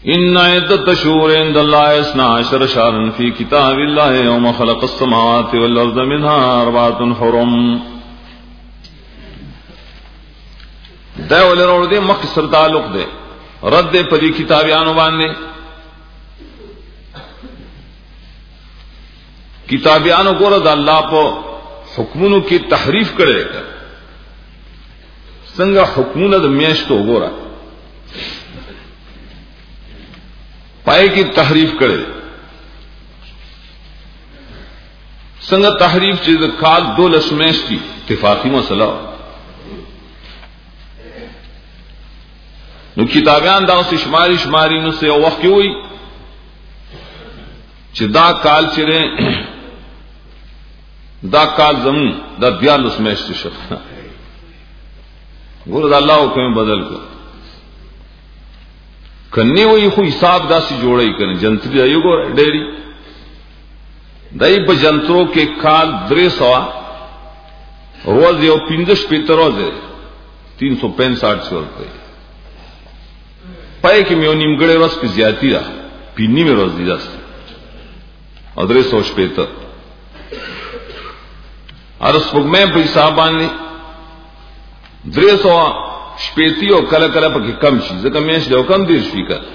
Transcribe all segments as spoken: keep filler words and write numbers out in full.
ان عدت الشهور عند الله اثنا عشر شهرا في كتاب الله يوم خلق السماوات والارض منها اربعه حرم. دا ولر دې مخ سره تعلق ده رد په دې کتابانو باندې. کتابانو ګوره د الله په حکمونو کې تحریف کړي څنګه حکمونه د میاشتو ګوره پای کی تحریف کړي څنګه تحریف چې د کال دولس میاشتي اتفاقی مسله نو کتابیان دا اوس شماري شماري نو سه وخت کې وي چې دا کال چې دا کال زمون دا دیالس میاشتي شو ګور دا الله حکم بدل کو کني وي خو حساب داسې جوړي کنه جنتري ایو ګور ډېری دای په جنترو کې کال درې سو روز یو پنځه شپږ روزه تین سو پینسٹھ سو روپے پای کې میو نیمګړې ورځ کې زیاتی ده پینی مې روز دي داسې او درې سو شپږ ارس پګمې په حساب باندې درې سو شپېتی او کله کله پکې کم شي ځکه میش له کم دیر شي کا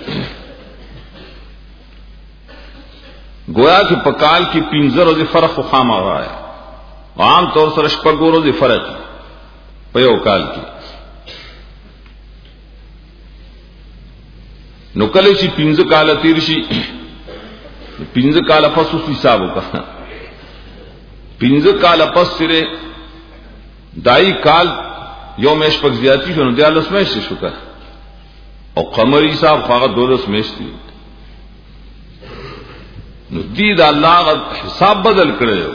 گویا چې په کال کې پنځه ورځې فرق خو خامہ راځي عام طور سره شپږ ورځې فرق په یو کال کې نو کله چې پنځه کال تیر شي پنځه کال پس اوس حساب وکړه پنځه کال پس سره دای کال یو میش پک زیاتی شو نو دیالس میش شو کا او قمری صاحب خواغه دولس میش دی نو دی دا الله حساب بدل کړو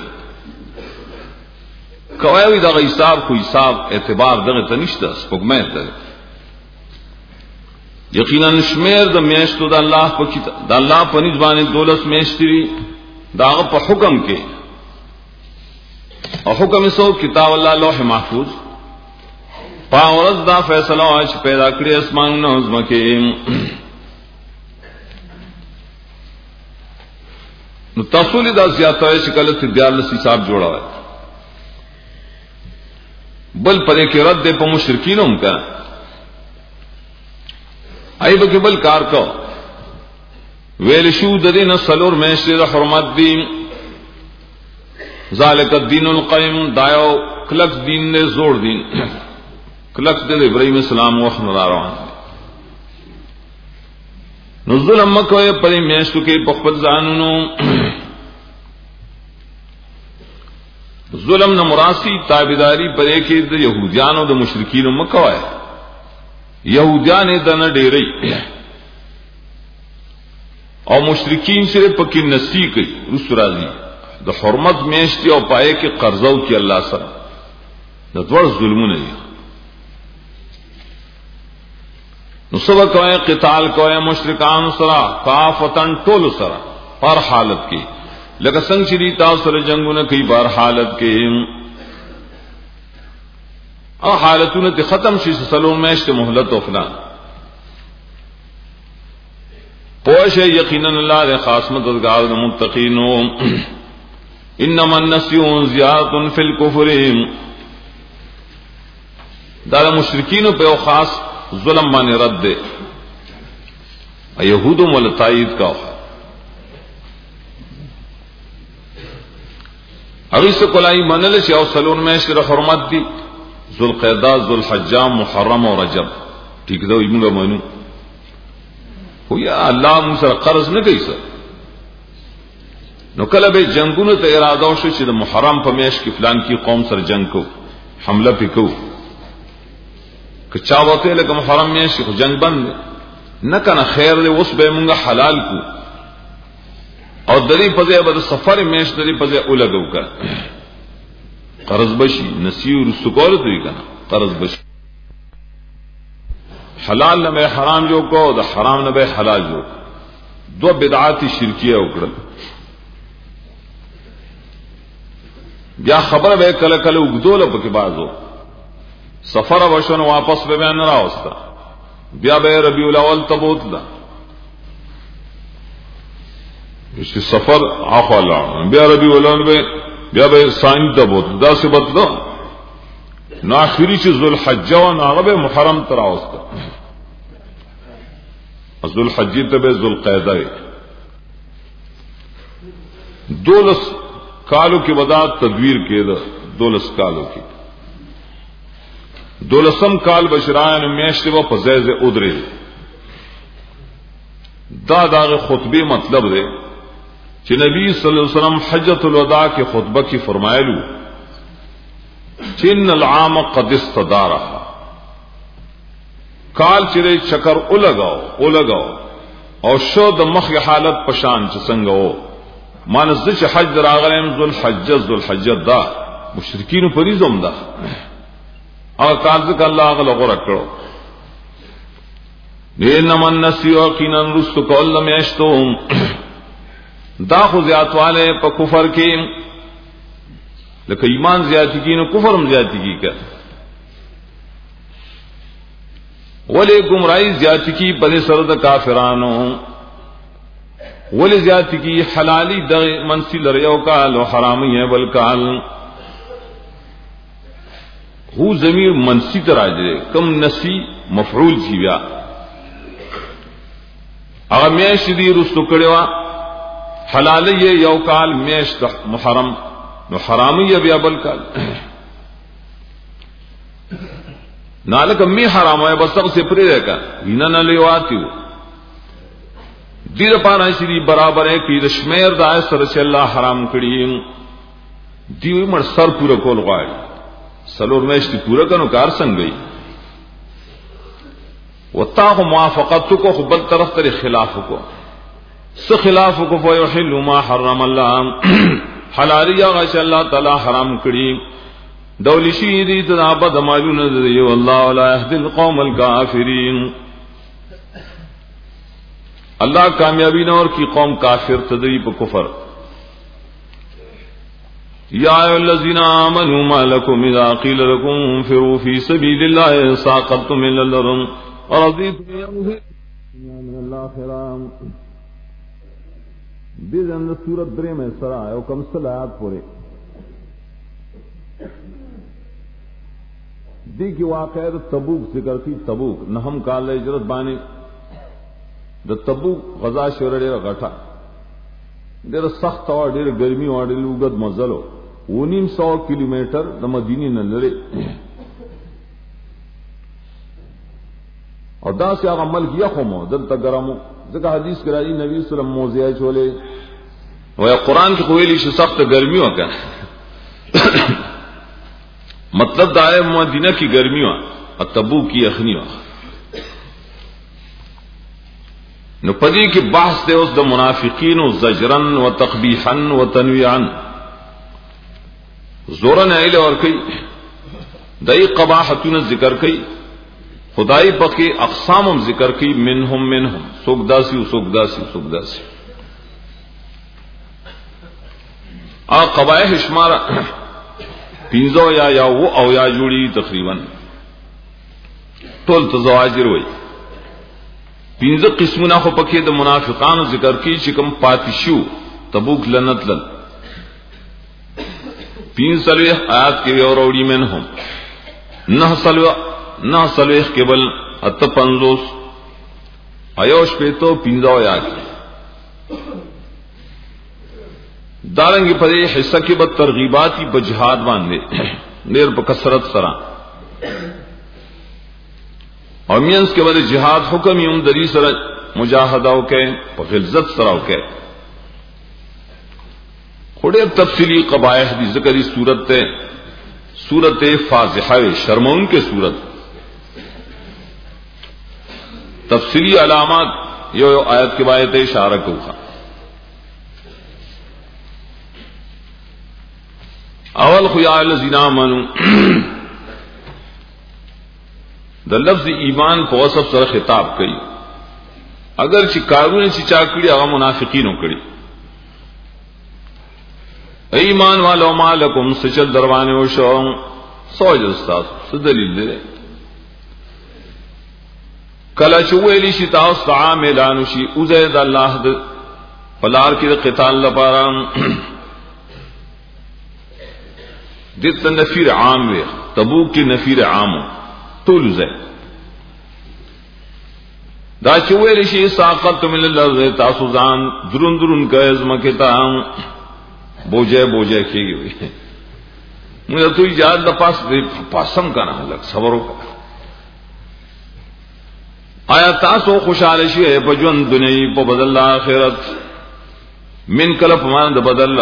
کوي دا حساب کو حساب اعتبار دغه تنشته سپګمه ده یقینا شمیر د میشتو د الله په کتاب د الله په نسبانه دولس میش دی داغه په حکم کې او حکم سو کتاب الله لوح محفوظ پاورز دا فیصلہ واچ پیدا کړی اسمانونو زمکه نو تاسو دا زیاته چې کله ته دیالس حساب جوړاوه بل پرې کې رد په مشرکینو هم کا ای به بل کار کو ویل شو د دین سلور میشته د حرمت دین ذالک الدین القیم دایو کلک دین نے زور دین کلک د ابراهیم السلام وخت نه روان نو ظلم مکوې پرې میشتو کې په خپل ځانونو ظلم نه مراسي تابعداري پرې کې د يهوديانو د مشرکین مکوې يهوديان د نه ډېرې او مشرکین سره پکې نسی کوي رسول راضي د حرمت میشتي او پای کې قرضو کې الله سره د دوړ ظلمونه دي نو سبا کوئی قتال کوئی مشرکان سرا کافتن ټول سرا پر حالت کې لکه څنګه چې دي تاسو سره جنگونه کوي بار حالت کې او حالتونه ته ختم شي سلو میشت مهلت او فلان پوښ یقینا الله د خاص مددگار د متقینو انما النسيون زیادة فی الكفر دا مشرکین په خاص ظلم باندې رد ده يهودو مول تایید کا اوی سے کولای منل شي او سلون میش د حرمت دي ذوالقعده ذوالحجه محرم او رجب ٹھیک ده موږ مانو خو یا الله موږ سره قرض نه کوي سر نو کله به جنگونو ته اراده وشو چې د محرم په میش کې فلان کی قوم سره جنگ کو حمله وکړو که چا وته لکه محرم میش خو جنگ بند نه کنه خیر دې اوس به مونږه حلال کو او دری په ځای به سفر میش دری په ځای اولګو کا قرض بشي نسیور سکول دوی کنه قرض بشي حلال نه حرام جو کو د حرام نه به حلال جو دو بدعات شرکیه وکړه بیا خبره به کله کله وګدول په کې بازو سفر وشون واپس به نه راوستا بیا به ربیع الاول تبوت دا چې سفر اخوالا بیا ربی ولان به بیا به ثانی ته بوت دا څه بدلو نو اخري چې ذل حجه او هغه به محرم تر اوسته ذل حجه ته به ذل قعده دولس کالو کې ودا تدویر کېده دولس کالو کې دولسم کال بشرایان میاشتې و په ځای ځای ودرې دا داغه خطبه مطلب دی چې نبی صلی الله علیه وسلم حجۃ الوداع کې خطبه کې فرمایلو چې ان العام قد استدارها کال چې چکر ولګاو ولګاو او شو د مخ حالت پشان چې څنګه وو مانز چې حج راغلم ذل حجه ذل حجه دا مشرکین فریضم ده او کال ځکه الله هغه غوړه کړو دینما النسیو کینن رست کول میشتوم دا خو زیاتواله په کفر کې لکه ایمان زیاتی کی نو کفر هم زیاتی کی کا ولی گمراهی زیاتی کی په سر د کافرانو ولی زیاتی کی حلالی د منسی لریو کال او حرامی ہے بل کال هو ضمیر منسی تراجه کم نسی مفعول شي بیا هغه میش دی رستو کړي حلالی یو کال میش محرم نو حرامی بیا بل کال نالک می حرام ہے بس سب سے پرے کا وینا نہ لیواتیو دیر پانا شری برابر ہے کہ شمیر دای سر سے اللہ حرام کړي دیو مر سر پورا کول غواړي سلور میشتی پورا کنو کار څنګه وي وتاغ موافقت کو خپل طرف تر خلاف کو س خلاف کو فیحل ما حرم الله حلالی هغه چې الله تعالی حرام کړي دولی شي دې ته بد مالونه دی والله لا يهدي القوم الكافرين الله کامیابی نور کی قوم کافر تدری په کفر یا ایھا الذین آمنوا ما لكم اذا قیل لكم انفروا في سبیل الله ساقطتم الى الارض ورضيتم من الاخره دې د سورۃ درې مې سره او کوم صلات پورې دې کې واقعه د تبوک ذکر کی تبوک نه هم کال هجرت باندې د تبوک غزا شوره ډیره غټه ډیره سخت او ډیره ګرمي او ډیره لوګد مزلو ونیم سو کیلومتر د مدینې نه لري او دا چې هغه ملک یخمو دلته ګرمو ځکه حدیث کې راځي نبی صلی الله علیه وسلم موضوع چولې وای قرآن کې ویلي چې سخت ګرمي وکړه مطلب دا ہے مدینہ کی گرمی وا اور تبوک کی یخنی وا نو پدی کی بحث دے اس د منافقین و زجرن و تقبیحا و تنویعا زورن ایل اور کئی دای قباحتون ذکر کئی خدای پکی اقسام ذکر کی منہم منہم سوک داسی و سوک داسی و سوک داسی آ قبائح شمارا پینزو یا یا وہ او یا جوڑی تقریبا ټول تزواجر وای پینزو قسمونه خو پکې د منافقانو ذکر کی چې کوم پاتشو تبوک لنت لن پینزلوی آیات کې اور اوړي منهم نه سلو نه سلوخ کېبل ات پنځوس ایوش پېتو پینزو یا دارنګ په دې حصہ کې به ترغیباتی په جهاد باندې ډېر په کثرت سره او مینس کې به جهاد حکم یم دری سره مجاهده او کې په غلظت سره او کې خوري تفصیلی قبایح دي ذکرې صورت ته صورت فاضحه شرمون کې صورت تفصیلی علامات یو یو آیت کې باندې اشاره کوه اول خو یا الذین آمنو د لفظ ایمان په وصف سره خطاب کوي اگر چې کارونه چې چا کړی هغه منافقینو کړی ایمان والو مالکم سچل دروانه وشو سوج استاد څه دلیل دی کله چې ویلی شي تاسو عاملانو شي او زید الله د فلار کی قتال لپاره دته نفیر عام وي تبوک کی نفیر عام ټول ځای دا چې ویل شي ساقط من الارض تاسو ځان درون درون کایز مکه تا بوجه بوجه کیږي موږ ته یاد د پاس پاسم کنه لک صبر وکړه آیا تاسو خوشاله شئ په ژوند دنیاي په بدل آخرت من کله په مان د بدل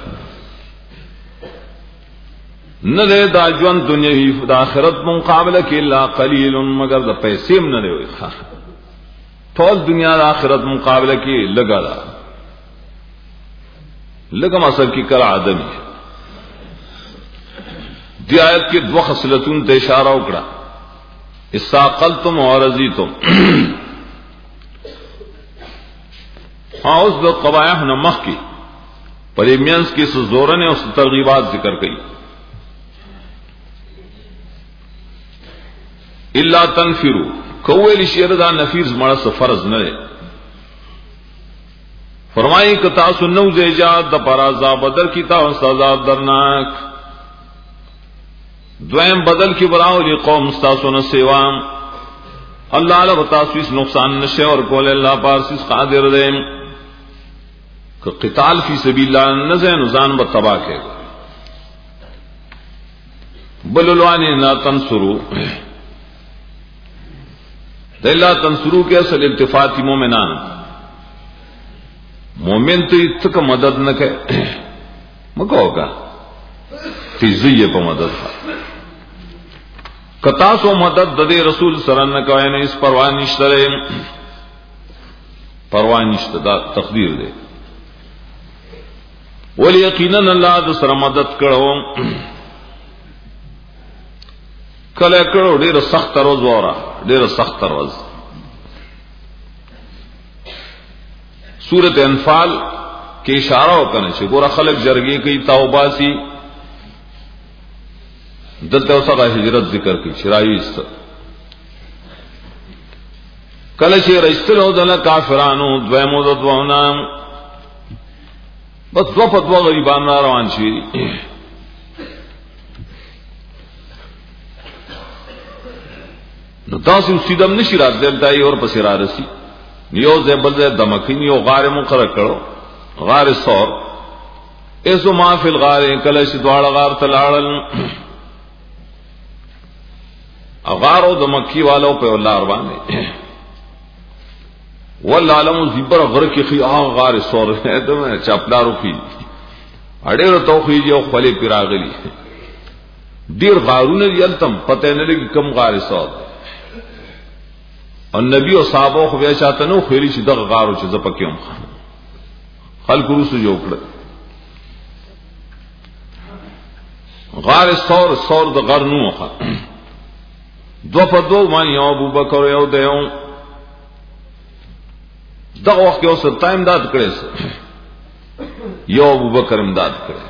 نه له دا ژوند دنیاي د آخرت مقابله کې الا قليل مگر د پیسې نه دی ټول دنیا د آخرت مقابله کې لگا دا لگا مسل کی کړه ادمي دی آیت کې دوه خصلتون ته اشاره وکړه استاقلتم ورزیتم اوس د قبایح نمخ کی پریمینس کی سزورن او ترغیبات ذکر کړي الا تنفروا کویل شیر دا نفیر مړه فرض نه دی فرمایي ک تاسو نو زیجات د پرازا بدل کی تا سزا درناک دویم بدل کی براو قوم تاسو نه سیوام الله له تاسو اس نقصان نشه اور کول الله پارسیس قادر دی ک قتال فی سبیل الله نه زین ځان به تباہ کړي بللوانی لا تنصروا دلا تنصرو کے اصل التفاتی مومنان مومن تو تک مدد نہ کہ مکو کا فیزیه په مدد کتا سو مدد د رسول سره نه کوي نه اس پروا نشته پروا نشته دا تقدیر دی ول یقینا الله د سره مدد کړو کله کړو ډیر سخت روز وره ډیر سخت روز سورۃ انفال کې اشاره وکړه چې ګوره خلک جرګي کوي توبه سي دلته سره هجرت ذکر کوي شرایست کله چې رښتلو د کافرانو دویمو د دوونه بس دو په دوه غریبان روان شي نو تاسو سیدم نشی رات دلتای اور پس را رسی نیو زبل ز دمکین یو غار مقرر کړو غار سور ایسو ما فی الغار کلش دواړه غار تلاړل غارو دمکی والو په ولار باندې والعالم زبر غر کی خی غار سور دمه چپلارو کی اړې توخی یو خپل پیراغلی ډیر غارونه یلتم پته نه لګی کم غار سور او نبی او صحابه خو بیا چاته نو خیری چې دغه غارو چې زپکیوم خلق روسو جوړ کړ غار سور سور د غر نو خا دو په دو باندې ابو بکر یو دیو دغه وخت یو سر ټایم داد کړي یو ابو بکر امداد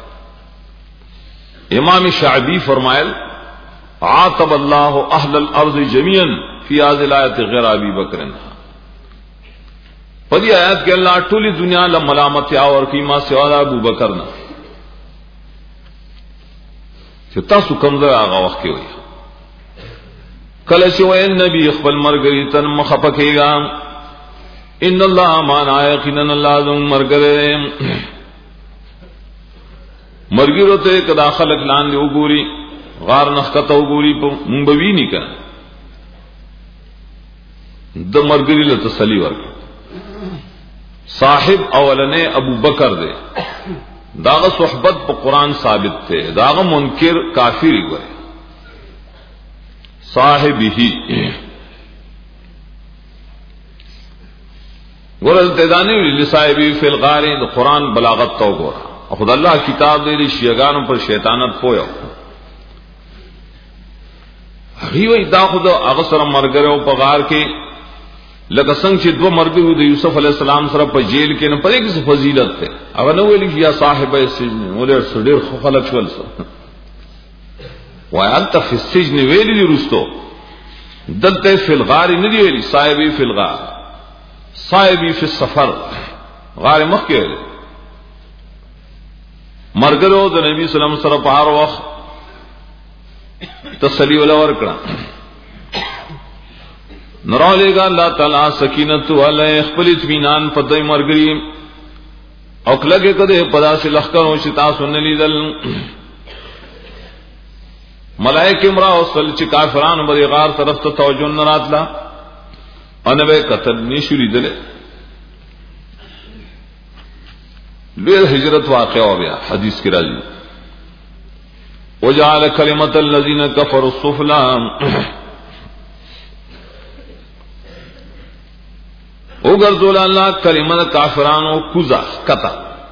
کړي امام شعبی فرمایل عاتب الله اهل الارض جميعا فی هذه الایت غیر ابی بکر پدی آیات کې الله ټولي دنیا له ملامت او قیمه سوا ابو بکر نه چې تاسو کوم ځای هغه وخت کې وي کله چې وای نبی خپل مرګ تن مخفقېګا ان الله معنا یقینا الله ذو مرګره مرګ ته کدا خلق لاندې وګوري غار نخته وګوري په مونږ به ویني کنه د مرګري له تسلی ورکړه صاحب اولنې ابو بکر دے داغه صحبت په قران ثابت ته داغه منکر کافر وي صاحبه ورل تدانی لصاحبی فی الغار د قران بلاغت تو ګور خدای الله کتاب دې شیګانو پر شیطانت پویو هغه وی دا خدای هغه سره مرګره په غار کې لکه څنګه چې دوه مرګ وو د یوسف علی السلام سره په جیل کې نه پرې کې فضیلت ته هغه نو ویل یا صاحب السجن ولر سړي خو خلک شول وانت فی السجن ویل دي رستو دلته فی الغار نه دی ویل صاحبی فی الغار صاحبی فی السفر غار مخ کې مرګرو د نبی سلام سره په هر وخت تسلی ولا ورکړه نرالیگا اللہ تعالی سکینت علی خپل اطمینان پدای مرګری او کلګه کده پدا سے لخرو شتا سن لیدل ملائکه امرا وصل چې کافرانو بری غار طرف ته توجه نه راتلا ان به قتل نشو لیدل لوی هجرت واقع او بیا حدیث کې راځي وجعل کلمۃ الذین کفروا السفلا وګرځول الله کلمه کافرانو کوزا کتا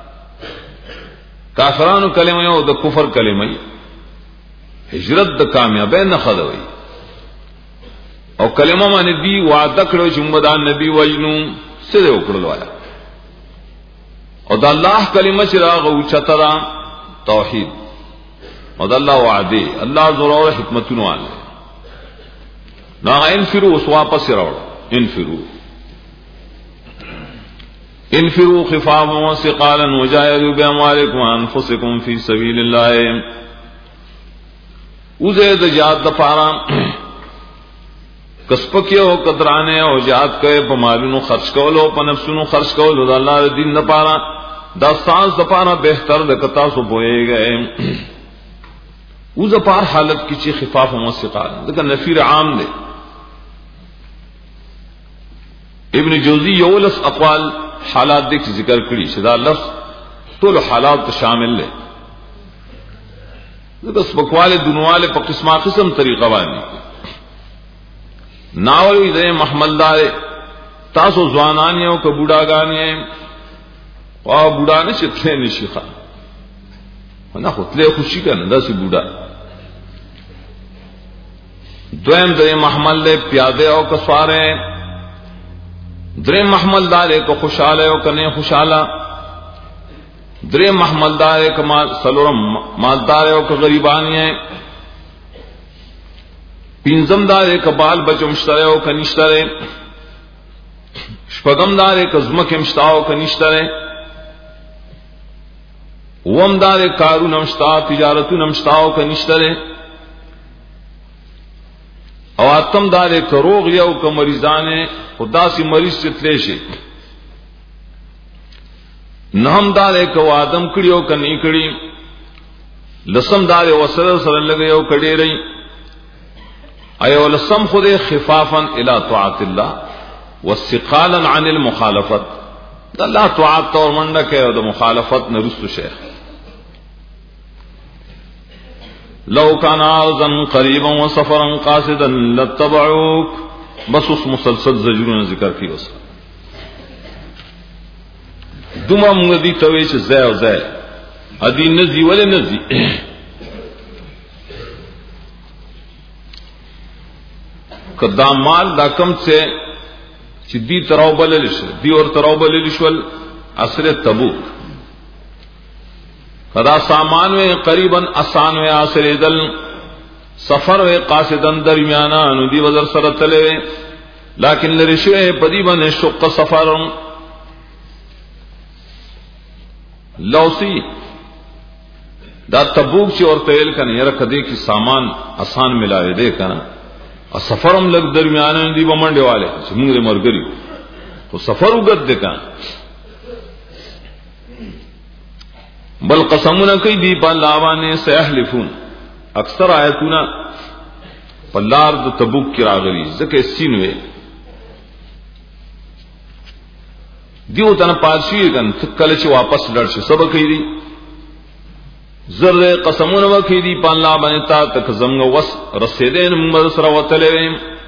کافرانو کلمه او د کفر کلمه هجرت د کامیابی نه خدوي او کلمه باندې دی وعده کړو چې موږ د نبی وینو سره وکړل وایا او د الله کلمه چې راغو چترا توحید او د الله وعده الله ضرور حکمتونه والے نا انفروا واپس راوړ انفروا انفروا خفافا وثقالا وجاهدوا باموالكم وانفسكم في سبيل الله وزید جهاد د پارا کسبکه او قدرانه او جهاد کوي په مالونو خرج کول او په نفسونو خرج کول د الله دین د پارا دا ساز د پارا بهتر د کتا سو بوئے گئے وز پار حالت کی چی خفاف و ثقال دغه نفیر عام دی ابن جوزی یولس اقوال حالات دیکھ ذکر کړي چې دا لفظ ټول حالات شامل لے دغه سپکواله دنواله په قسمه قسم طریقه باندې ناوی دې محمد دار تاسو ځوانان یو ک بوډاګان یې او بوډا نه شته نشي ښه نه خو تله خوشي کنه داسې بوډا دویم دې محمد له پیاده او کسواره درې محمل دار کو خوشاله او کنه خوشاله درې محمل دار کما سلورم مالدار او کو غریبان یې پینځم دار کبال بچو مشتره او کنيشتره شپږم دار کزمکه مشتاو کنيشتره وم دار کارون مشتا تجارتون مشتاو کنيشتره او اتم دار کروغ یو ک مریضانه خدا سی مریض چتلے شي نام دار ایک آدم کړیو کني کړی لسم دار وسره سره لګیو کړي رہی ايو لسم خود خفافا الى طاعت الله واستقالا عن المخالفت الله طاعت اور منډه کوي او د مخالفت نه رسو شیخ لو كان عارضا قريبا وسفرا قاصدا لاتبعوك بس اس مسلسل زجرونه ذکر کی اوس دوما موږ دي ته وی چې زای او زای ادي نزي ولې نزي کدا مال دا کم سے چې دی تراوبل لشه دی اور تراوبل لشول اثر تبوک کدا سامان وی قریبا آسان وی اثر دل سفر و قاصدن درمیانا نو دی وزر سره تلے لیکن لرشوه پدی باندې شق سفر لوسی دا تبوک چې ورته ال کنه یره کدی کی سامان آسان ملاوي دے کنه او سفرم لګ درمیانا دی بمنډه والے چې موږ مرګري خو سفر وګد دے کنه بل قسمونه کوي دی په لاوانه سيحلفون اکثر آیتونه پلار د تبوک کی راغلی زکه سینوي دیو تن پارشي کن کله چې واپس لړ شي سبا کوي دي زر قسمونه وکي دي په الله باندې تا تک زمغه وس رسیدین موږ سره وتلې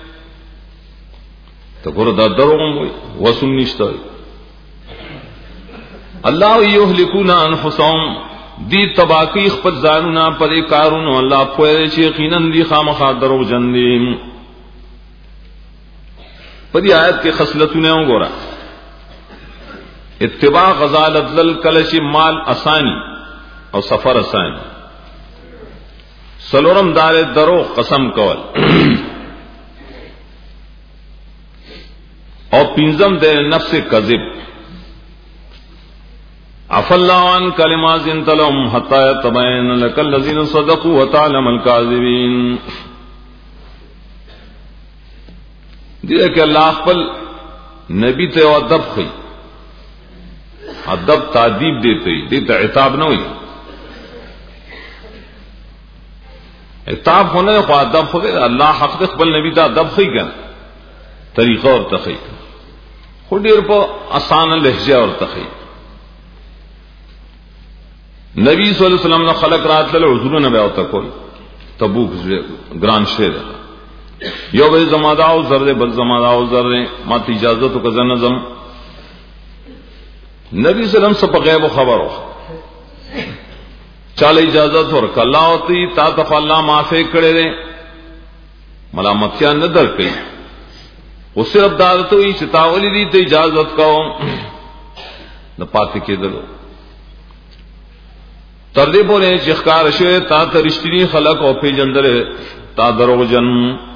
ته ګور دا دروغ وي وسم نشته الله یهلکون انفسهم دی تباکی خپل ځانونه پرې کارونو الله په چې یقینا دی خامخا درو جن دي په دې آیت کې خصلتونه وګوره اتباع غزالت لل کلش مال اسانی او سفر اسانی سلورم دار درو قسم کول او پینزم د نفس کذب عفى الله عنك لما أذنت لهم حتى يتبين لك الذين صدقوا وتعلم الكاذبين. دیکھ کہ اللہ خپل نبی ته ادب خي، ادب تعذیب دیتے دیتا عتاب نہ ہوئی. عتاب ہونے کو ادب ہو گئے. اللہ حق خپل نبی ته ادب خي کن طریقہ اور تخي خو ډیر په آسان لهجه اور تخي. نبی صلی اللہ علیہ وسلم نے خلق رات له حضورونه بیا او تکول تبوک ګران شهر یو به زمادا او زر بل زمادا او زر ما ته اجازه تو کزن نظم. نبی صلی اللہ علیہ وسلم سے غیب خبر ہو چاله اجازت ورک الله ہوتی تا ته الله معافی کړي دے ملامتیا نه درکې او صرف دعوت وی چې تاولی دي ته اجازت کو نه پاتې کېدل. تر دې پورې چې ښکار شوی تا ته رښتینی خلق او پیجندل تا دروغجن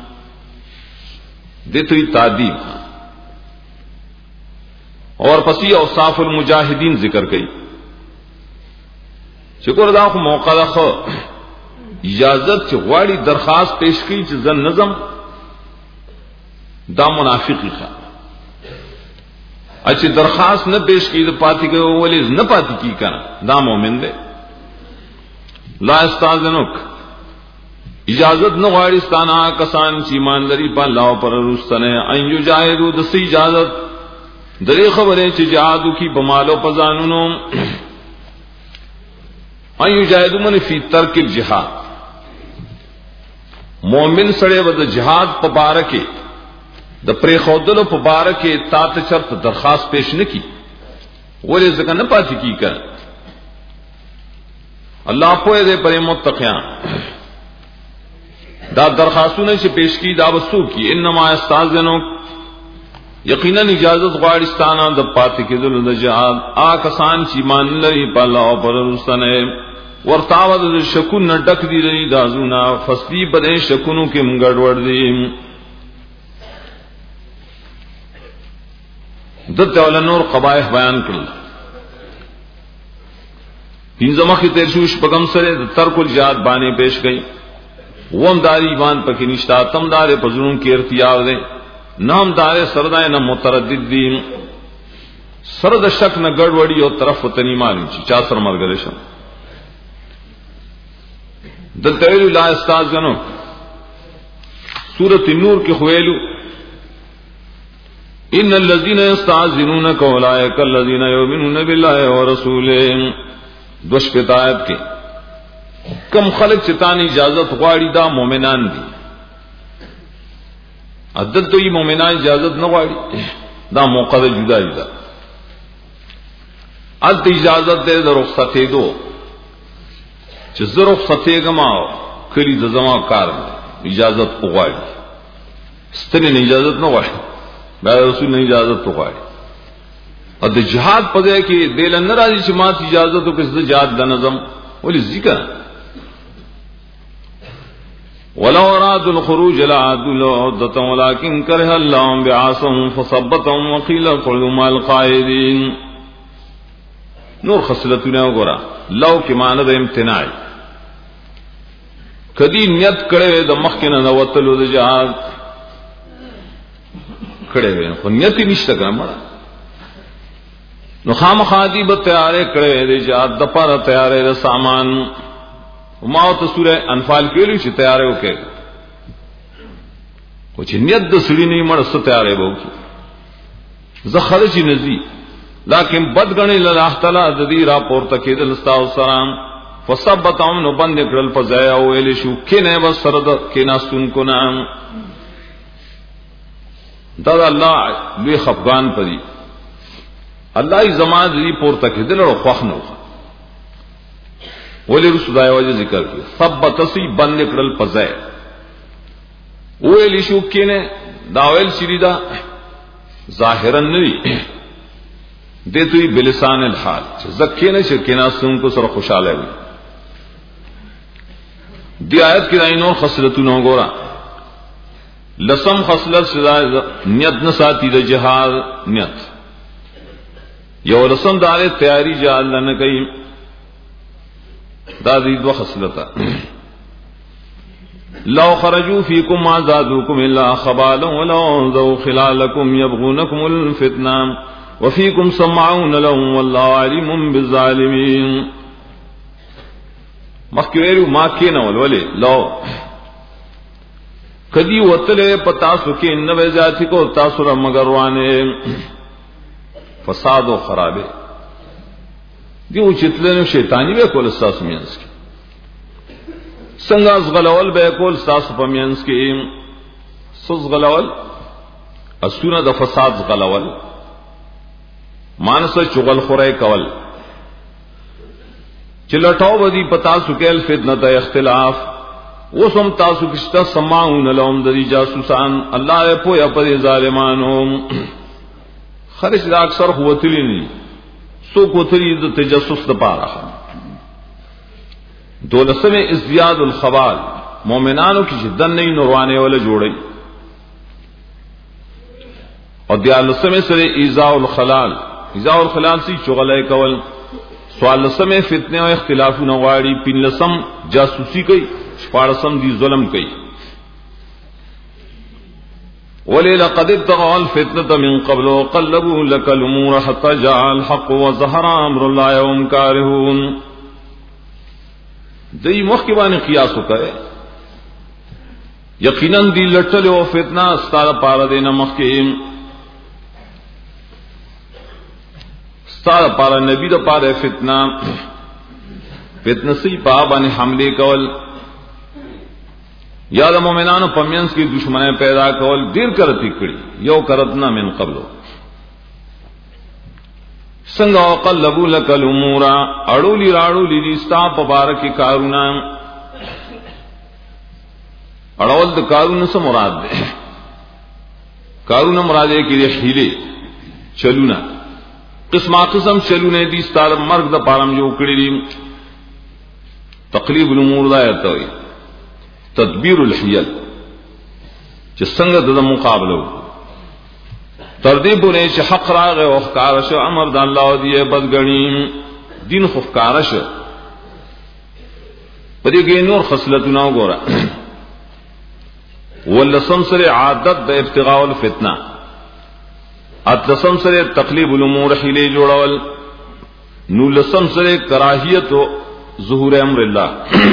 دیتوی تعدیب. اور پسی اوصاف المجاہدین ذکر کئی. شکر دا خو موقع دا خو اجازت چې غواړي درخواست پیش کړي چې زن نظم دا منافقی خوا اچھی درخواست نہ پیش کی تو پاتی کے ولی نہ پاتی کی کنا دا مومن دے. لا استاذنک اجازت نہ غواړي کسان چې ایمان لري په الله پر رستنه ان یجاهدوا د سی اجازت درې خبره چې جهاد کی بمالو پزانونو ان یجاهدوا من فی ترک الجهاد. مومن سره ود جهاد په بارکه د پرې خودلو په بارکه تا ته شرط درخواست پیش نکي ولې ځکه نه پاتې کی کړه. الله په دې پر متقیان دا درخواستونه چې پیش کی دا وسو کی انما استاذنو یقینا اجازت غواړي ستانه د پاتې کېدل د جهاد آ کسان چې ایمان لري په الله او پر رسنه ورتاوت د شکون نه ډک دي لري دا زونه فصلی بده شکونو کې مګړ ور دي. دته ول نور قبایح بیان کړل. پینځمه کې تیر شو شپږم سره د ترک الجهاد باندې پیش کړي. وم داری ایمان پکې نشتا تم دار پزړون کې ارتیاو دے نام دار سردای نه متردد دین سر د شک نه ګډوډي او طرف ته نی معلوم چې چا سر مرګره شم. دلته ویل لا استاذنو سورۃ النور کې خویلو ان الذين يستعذنونك اولئك الذين يؤمنون بالله ورسوله. دوش پتایت کې کم خلق چتانی اجازت غواړي دا مؤمنان دي. عدد دوی مؤمنان اجازت نه غواړي دا موقع د جدا جدا ال اجازت دې د رخصتې دو چې زه رخصتې غما کړي د زما کار اجازت غواړي ستنه اجازت نه غواړي دا رسول نه اجازت غواړي. او د جهاد په ځای کې دل نه راځي چې ما اجازت او کس د جهاد د نظم ولې ذکر ولو ارادوا الخروج لعادوا لعدة ولكن كره الله بعاصهم فثبتهم وقيل اقعدوا مع القاعدين. نور خصلتونه وګورا لو کې معنی د امتناع کدی نیت کړي د مخکنه نو وتلو د جهاد کړي خو نیت نشته ګرامه نو خامخادی به تیارې کړي د جهاد د پر تیارې د سامان ما ته سورہ انفال کې لري چې تیارې وکړي خو چې نیت د سړي نه مړ ست تیارې وکړي زه خرج نزي لیکن بدګنې الله تعالی د دې را پورته کېدل استاو سلام فثبتهم نو باندې کړل په ځای او ویل شو کینه وسرد کینا سن کو نام دا الله لوی خفغان پدی الله ای زمان دې پورته کېدل او خوښ نه ولی رسول الله وجه ذکر کی ثبت سی بند کړل پځه ویل شو کینه دا ویل شریدا ظاهرا نه دته بلسان الحال زکینه چې کینا سن کو سره خوشاله وي. دی آیت کې داینو خصلتونه وګورا لسم خصلت سزا نیت نه ساتي د جهاد نیت یو رسم دار تیاری جا اللہ نے کئی دا دید و خصلتا لو خرجوا فيكم ما زادوكم الا خبالا ولو ذو خلالكم يبغونكم الفتنه وفيكم سمعون لهم والله عليم بالظالمين مخکېرو ما کې نه ولولې لو کدی وتلې پتا سو کې نو ذاتی کو تاسو را مگر وانه فساد او خرابې دیو چتلنو شیطانی به کول اساس مینس کې څنګه غلول به کول اساس په مینس کې سوز غلول اسونه د فساد غلول مانس چغل خورای کول چلټاو بدی پتا سو کې الفتنه اختلاف وسم تاسو کشتا سماعون لهم د جاسوسان الله په یا پر ظالمانو خرج دا اکثر قوتلی نه سو کوتلی د تجسس د پاره دولسمه ازدیاد الخبال مومنانو کی جدن نه نورانه ولا جوړي او دیالسمه سره ایذاء الخلال ایذاء الخلال سی چغلای کول سوال لسمه فتنه او اختلافونه واړي پینلسم جاسوسی کوي شپارسم دی ظلم کوي وللقد ابتغوا الفتنه من قبل وقلبوا لك الامور حتى جاء الحق وظهر امر الله وهم كارهون دای مخکبان قیاس وکړي یقینا دی لټل او فتنه ستاره پاره دینه مخکې ستاره پاره نبی د پاره فتنه فتنه سی په باندې حمله کول یا د مومنانو پمینس کی دشمنه پیدا کول ډیر کرتی کړي یو کرتنا من قبل څنګه قلبوا لك الامور اړولی راړولی دي ستا په بارکی کارونه اړول د کارونه څه مراد ده کارونه مراد یې کې حیله چلونه قسمه قسم چلونه دي ستا مرګ د پارم جو کړی دي تقلیب الامور دا یتوي تدبیر الحیل چې څنګه د مقابله تر دې پورې چې حق راغی او ښکار شو امر د الله دی بدګنی دین خو ښکار شو پدې کې نور خصلتونه وګوره ولسم سره عادت د ابتغاء الفتنه اتلسم سره تقلیب الامور حیله جوړول نو لسم سره کراهیت ظهور امر الله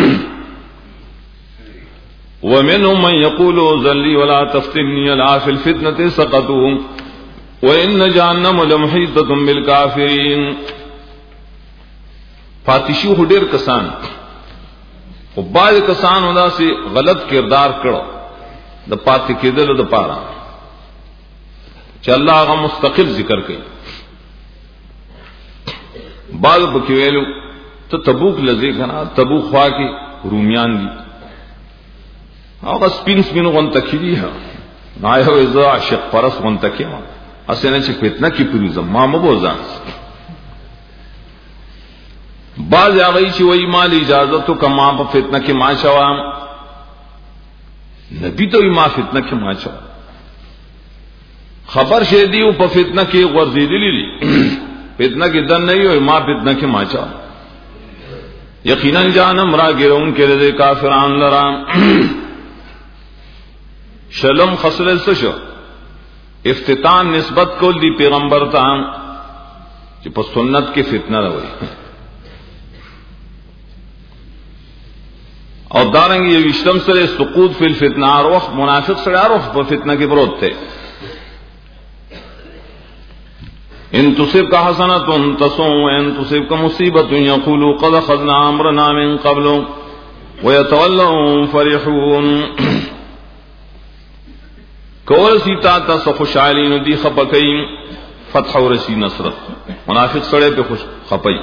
ومنهم من يقول ذلي ولا تفتني لا في الفتنه سقطوا وان جهنم لمحيطه بالكافرين فاتشو هډیر کسان او باید کسان ودا سي غلط کردار کړو د پاتې کېدل د پاره چې الله هغه مستقل ذکر کوي بعض بکې ویلو ته تبوک لذي کنا تبوک خوا کې روميان دي هغه سپین سپین غون تکیدی ها نایو ازا عاشق پرس غون تکیما اسنه چې فتنه کی پریزم ما مبوزان بعض هغه چې وای مال اجازه تو کما په فتنه کې ما شوا نبی ته ما فتنه کې ما شوا خبر شه دی په فتنه کې ورزیدلی دي فتنه کې دن نه وي ما فتنه کې ما شوا یقینا جانم را ګرون کې د کافرانو لرام شلم خصل سشو افتتان نسبت کول دی پیغمبر ته چې په سنت کې فتنه راوي او دارنګ یو وشتم سره سقوط فی الفتنه هر وخت منافق سره هر وخت په فتنه کې پروت ته ان تصيبك حسنه تسوء وان تصيبك مصيبه يقولوا قد اخذنا امرنا من قبل ويتولوا فرحون کول سیتا تاسو خوشحالی نو دی خپکای فتح او رسی نصرت منافق سره په خوش خپای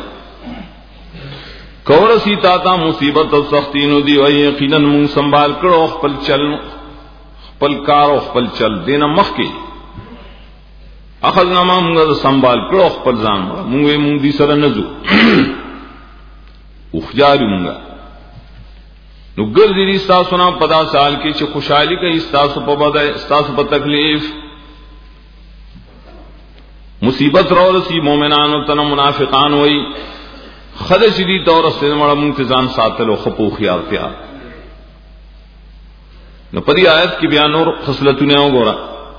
کول سیتا تا مصیبت او سختی نو دی وای یقینا مون سنبال کړو خپل چل خپل کار او خپل چل دینه مخ کې اخذنا ما موږ سنبال کړو خپل ځان موږ موږ دي سره نزو او خجالو موږ نو ګرځي دي تاسو نه پدا سال کې چې خوشحالي کوي تاسو په بدای تاسو په تکلیف مصیبت رو رسی مومنانو تن منافقان وئی خدش دی طور سے مڑا منتظان ساتلو خپو خیارتیا نو پدی آیت کی بیان اور خصلتونه وګورا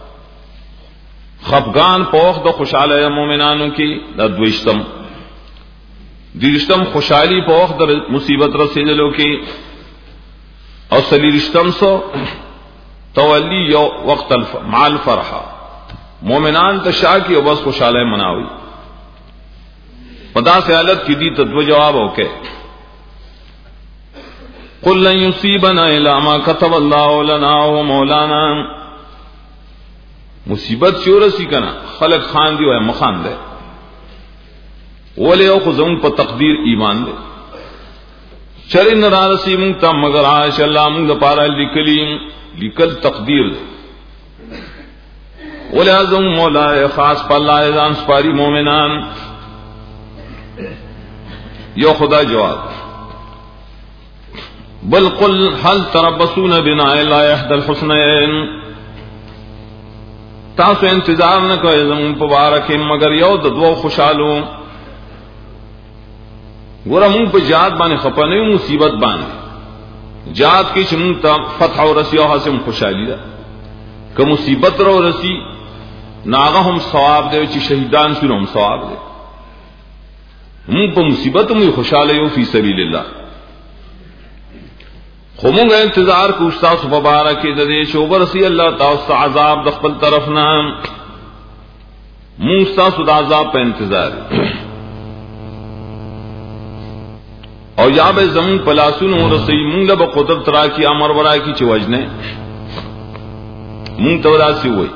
خفغان پوخ د خوشاله مومنانو کی د دویشتم دیشتم خوشحالی پوخ د مصیبت رسیدلو کی او سلیشتم سو تولی یو وقت الف مع الفرحه مومنان تشا کی بس خوشاله مناوی پدا سے حالت کی دی تو جواب ہو کے قل لن يصيبنا الا ما كتب الله لنا ومولانا مصیبت چورسی کنا خلق خان دی و مخان دے ولی او خزون پر تقدیر ایمان دے چرن رارسی منتا مگر عاش اللہ منگ پارا لکلیم لکل تقدیر دے ولی ازم مولا خاص پر اللہ ازان سپاری مومنان یو خدا جواب بل قل هل تربصون بنا الا احد الحسنين تاسو انتظار نہ کوئ زمون مبارک مگر یو د دوو خوشالو ګور مون په جهاد باندې خپنه مصیبت باندې جهاد کې چې مون ته فتح او رسی او حسم خوشالي ده که مصیبت رو رسی ناغه هم ثواب دی چې شهیدان شنو هم ثواب دی مون په مصیبت مو خوشاله یو فی سبیل الله خو مونږ انتظار کو استاد مبارک دې دې شوبر سی الله تعالی عذاب د خپل طرف نه مونږ تاسو د عذاب په انتظار او یا به زمون پلاسونو رسی مونږ به قدرت را کی امر ورا کی چې وجنه مونږ توراسی وای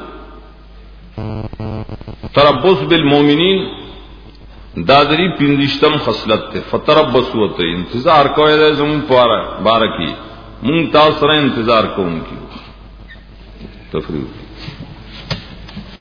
تربص بالمؤمنین دادری پندشتم خصلت تے فتربصوا تے انتظار کوئے دے زمون پارا بارکی مون تاسرہ انتظار کو ان کی تفریح